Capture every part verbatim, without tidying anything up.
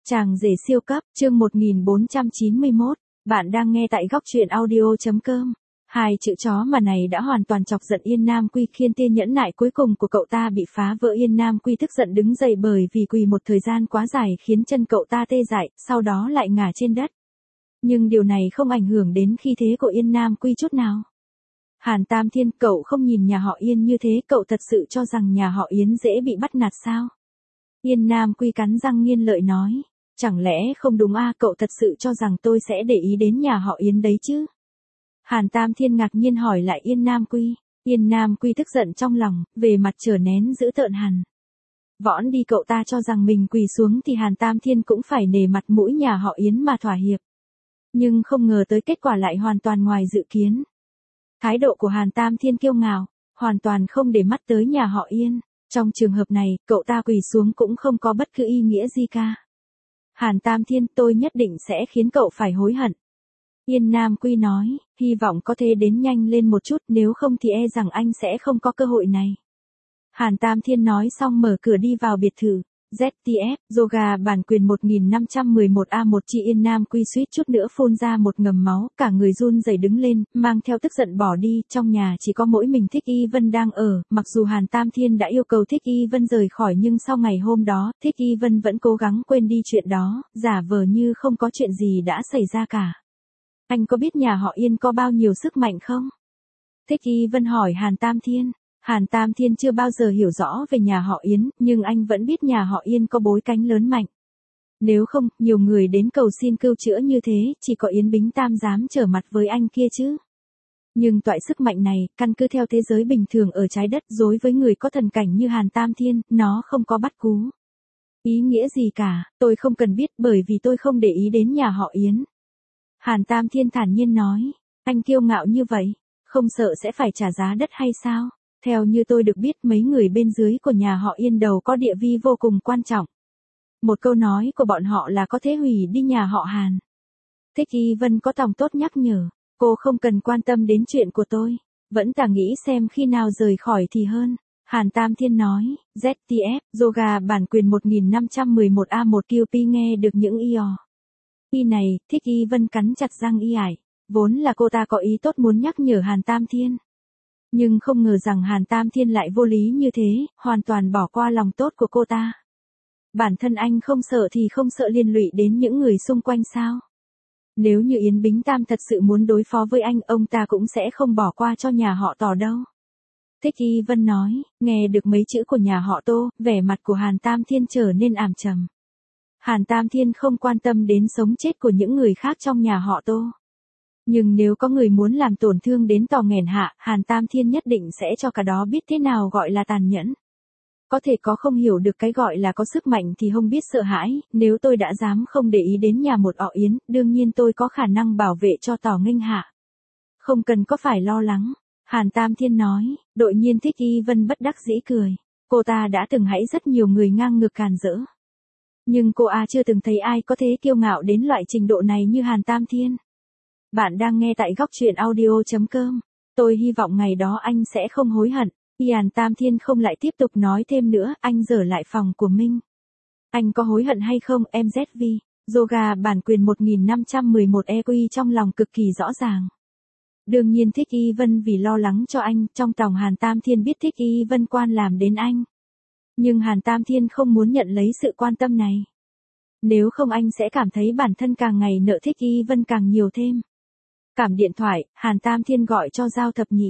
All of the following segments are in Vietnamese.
Chàng rể siêu cấp, chương một nghìn bốn trăm chín mươi mốt, bạn đang nghe tại góc truyện audio.com. Hai chữ chó mà này đã hoàn toàn chọc giận Yên Nam Quy, khiến tia nhẫn nại cuối cùng của cậu ta bị phá vỡ. Yên Nam Quy tức giận đứng dậy bởi vì quỳ một thời gian quá dài khiến chân cậu ta tê dại, sau đó lại ngả trên đất. Nhưng điều này không ảnh hưởng đến khí thế của Yên Nam Quy chút nào. Hàn Tam Thiên, cậu không nhìn nhà họ Yên như thế, cậu thật sự cho rằng nhà họ Yến dễ bị bắt nạt sao? Yên Nam Quy cắn răng nghiến lợi nói. Chẳng lẽ không đúng à, cậu thật sự cho rằng tôi sẽ để ý đến nhà họ Yến đấy chứ? Hàn Tam Thiên ngạc nhiên hỏi lại Yên Nam Quy. Yên Nam Quy tức giận trong lòng, về mặt trở nén dữ tợn hẳn. Võn đi, cậu ta cho rằng mình quỳ xuống thì Hàn Tam Thiên cũng phải nể mặt mũi nhà họ Yến mà thỏa hiệp. Nhưng không ngờ tới kết quả lại hoàn toàn ngoài dự kiến. Thái độ của Hàn Tam Thiên kiêu ngạo, hoàn toàn không để mắt tới nhà họ Yên. Trong trường hợp này, cậu ta quỳ xuống cũng không có bất cứ ý nghĩa gì cả. Hàn Tam Thiên, tôi nhất định sẽ khiến cậu phải hối hận. Yên Nam Quy nói, hy vọng có thể đến nhanh lên một chút, nếu không thì e rằng anh sẽ không có cơ hội này. Hàn Tam Thiên nói xong mở cửa đi vào biệt thự. Z T F, Yoga bản quyền một nghìn năm trăm mười một A một chi. Yên Nam Quy suýt chút nữa phun ra một ngầm máu, cả người run rẩy đứng lên, mang theo tức giận bỏ đi. Trong nhà chỉ có mỗi mình Thích Y Vân đang ở, mặc dù Hàn Tam Thiên đã yêu cầu Thích Y Vân rời khỏi nhưng sau ngày hôm đó, Thích Y Vân vẫn cố gắng quên đi chuyện đó, giả vờ như không có chuyện gì đã xảy ra cả. Anh có biết nhà họ Yên có bao nhiêu sức mạnh không? Thích Y Vân hỏi Hàn Tam Thiên. Hàn Tam Thiên chưa bao giờ hiểu rõ về nhà họ Yến, nhưng anh vẫn biết nhà họ Yên có bối cảnh lớn mạnh. Nếu không, nhiều người đến cầu xin cứu chữa như thế, chỉ có Yến Bính Tam dám trở mặt với anh kia chứ. Nhưng toại sức mạnh này, căn cứ theo thế giới bình thường ở trái đất, đối với người có thần cảnh như Hàn Tam Thiên, nó không có bắt cú. Ý nghĩa gì cả, tôi không cần biết bởi vì tôi không để ý đến nhà họ Yến. Hàn Tam Thiên thản nhiên nói, anh kiêu ngạo như vậy, không sợ sẽ phải trả giá đắt hay sao? Theo như tôi được biết, mấy người bên dưới của nhà họ Yên đầu có địa vị vô cùng quan trọng. Một câu nói của bọn họ là có thể hủy đi nhà họ Hàn. Thích Y Vân có tòng tốt nhắc nhở, cô không cần quan tâm đến chuyện của tôi, vẫn tả nghĩ xem khi nào rời khỏi thì hơn. Hàn Tam Thiên nói, Z T F, Yoga bản quyền một nghìn năm trăm mười một A một Q P nghe được những y o. Y này, Thích Y Vân cắn chặt răng y ải, vốn là cô ta có ý tốt muốn nhắc nhở Hàn Tam Thiên. Nhưng không ngờ rằng Hàn Tam Thiên lại vô lý như thế, hoàn toàn bỏ qua lòng tốt của cô ta. Bản thân anh không sợ thì không sợ liên lụy đến những người xung quanh sao? Nếu như Yến Bính Tam thật sự muốn đối phó với anh, ông ta cũng sẽ không bỏ qua cho nhà họ Tỏ đâu. Thích Y Vân nói, nghe được mấy chữ của nhà họ Tô, vẻ mặt của Hàn Tam Thiên trở nên ảm trầm. Hàn Tam Thiên không quan tâm đến sống chết của những người khác trong nhà họ Tô. Nhưng nếu có người muốn làm tổn thương đến Tò nghèn hạ, Hàn Tam Thiên nhất định sẽ cho cả đó biết thế nào gọi là tàn nhẫn. Có thể có không hiểu được cái gọi là có sức mạnh thì không biết sợ hãi, nếu tôi đã dám không để ý đến nhà một họ Yến, đương nhiên tôi có khả năng bảo vệ cho Tò nghênh hạ. Không cần có phải lo lắng, Hàn Tam Thiên nói. Đột nhiên Thích Y Vân bất đắc dĩ cười. Cô ta đã từng hãy rất nhiều người ngang ngược càn rỡ. Nhưng cô A chưa từng thấy ai có thế kiêu ngạo đến loại trình độ này như Hàn Tam Thiên. Bạn đang nghe tại góc truyện audio.com. Tôi hy vọng ngày đó anh sẽ không hối hận. Hàn Tam Thiên không lại tiếp tục nói thêm nữa, anh trở lại phòng của Minh. Anh có hối hận hay không, em Z V? Yoga bản quyền một nghìn năm trăm mười một E Q trong lòng cực kỳ rõ ràng. Đương nhiên Thích Y Vân vì lo lắng cho anh, trong lòng Hàn Tam Thiên biết Thích Y Vân quan làm đến anh. Nhưng Hàn Tam Thiên không muốn nhận lấy sự quan tâm này. Nếu không anh sẽ cảm thấy bản thân càng ngày nợ Thích Y Vân càng nhiều thêm. Cảm điện thoại, Hàn Tam Thiên gọi cho Giao Thập Nhị.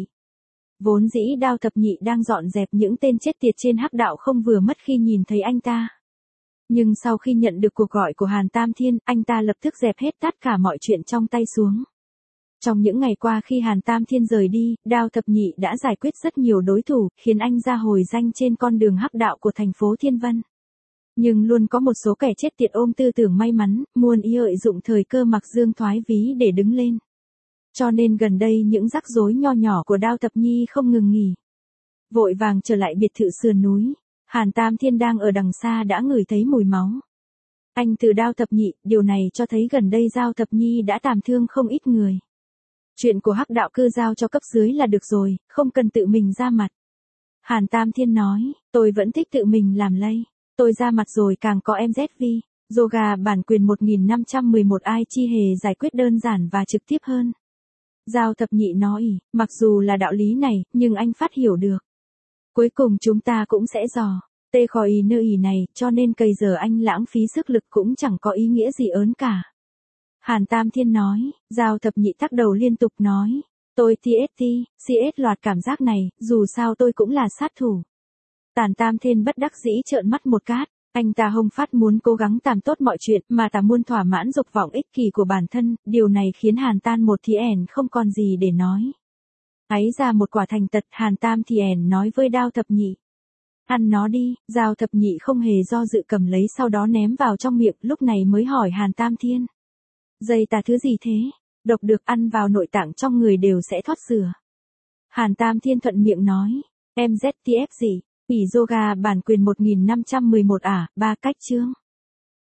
Vốn dĩ Đao Thập Nhị đang dọn dẹp những tên chết tiệt trên hắc đạo không vừa mất khi nhìn thấy anh ta. Nhưng sau khi nhận được cuộc gọi của Hàn Tam Thiên, anh ta lập tức dẹp hết tất cả mọi chuyện trong tay xuống. Trong những ngày qua khi Hàn Tam Thiên rời đi, Đao Thập Nhị đã giải quyết rất nhiều đối thủ, khiến anh ra hồi danh trên con đường hắc đạo của thành phố Thiên Vân. Nhưng luôn có một số kẻ chết tiệt ôm tư tưởng may mắn, muôn ý lợi dụng thời cơ mặc dương thoái ví để đứng lên. Cho nên gần đây những rắc rối nho nhỏ của Đao Thập Nhi không ngừng nghỉ. Vội vàng trở lại biệt thự sườn núi, Hàn Tam Thiên đang ở đằng xa đã ngửi thấy mùi máu. Anh từ Đao Thập Nhị, điều này cho thấy gần đây Giao Thập Nhi đã tàm thương không ít người. Chuyện của hắc đạo cứ giao cho cấp dưới là được rồi, không cần tự mình ra mặt. Hàn Tam Thiên nói, tôi vẫn thích tự mình làm lây. Tôi ra mặt rồi càng có em Z V. Yoga bản quyền một nghìn năm trăm mười một ai chi hề giải quyết đơn giản và trực tiếp hơn. Giao thập nhị nói, mặc dù là đạo lý này, nhưng anh phát hiểu được. Cuối cùng chúng ta cũng sẽ dò. Tê khỏi ý nơi ý này, cho nên cây giờ anh lãng phí sức lực cũng chẳng có ý nghĩa gì ớn cả. Hàn Tam Thiên nói, Giao thập nhị thắc đầu liên tục nói. Tôi tê ét tê, xê ét loạt cảm giác này, dù sao tôi cũng là sát thủ. Tản Tam Thiên bất đắc dĩ trợn mắt một cát. Anh ta hông phát muốn cố gắng làm tốt mọi chuyện mà ta muốn thỏa mãn dục vọng ích kỷ của bản thân, điều này khiến Hàn Tan một thì ẻn không còn gì để nói. Ấy ra một quả thành tật, Hàn Tam thì ẻn nói với Đao Thập Nhị. Ăn nó đi, Giao Thập Nhị không hề do dự cầm lấy sau đó ném vào trong miệng, lúc này mới hỏi Hàn Tam Thiên. Dây ta thứ gì thế? Độc được ăn vào nội tạng trong người đều sẽ thoát rửa. Hàn Tam Thiên thuận miệng nói, em dét tê ép gì? Ủy yoga bản quyền một nghìn năm trăm mười một à, ba cách chương.